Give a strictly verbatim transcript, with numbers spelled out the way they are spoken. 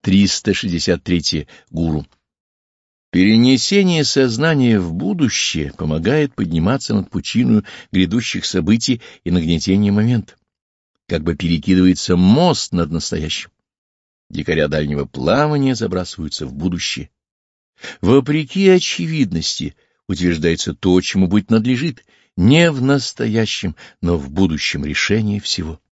триста шестьдесят три. Гуру. Перенесение сознания в будущее помогает подниматься над пучиною грядущих событий и нагнетения момента. Как бы перекидывается мост над настоящим. Дикаря дальнего плавания забрасываются в будущее. Вопреки очевидности утверждается то, чему быть надлежит, не в настоящем, но в будущем решении всего.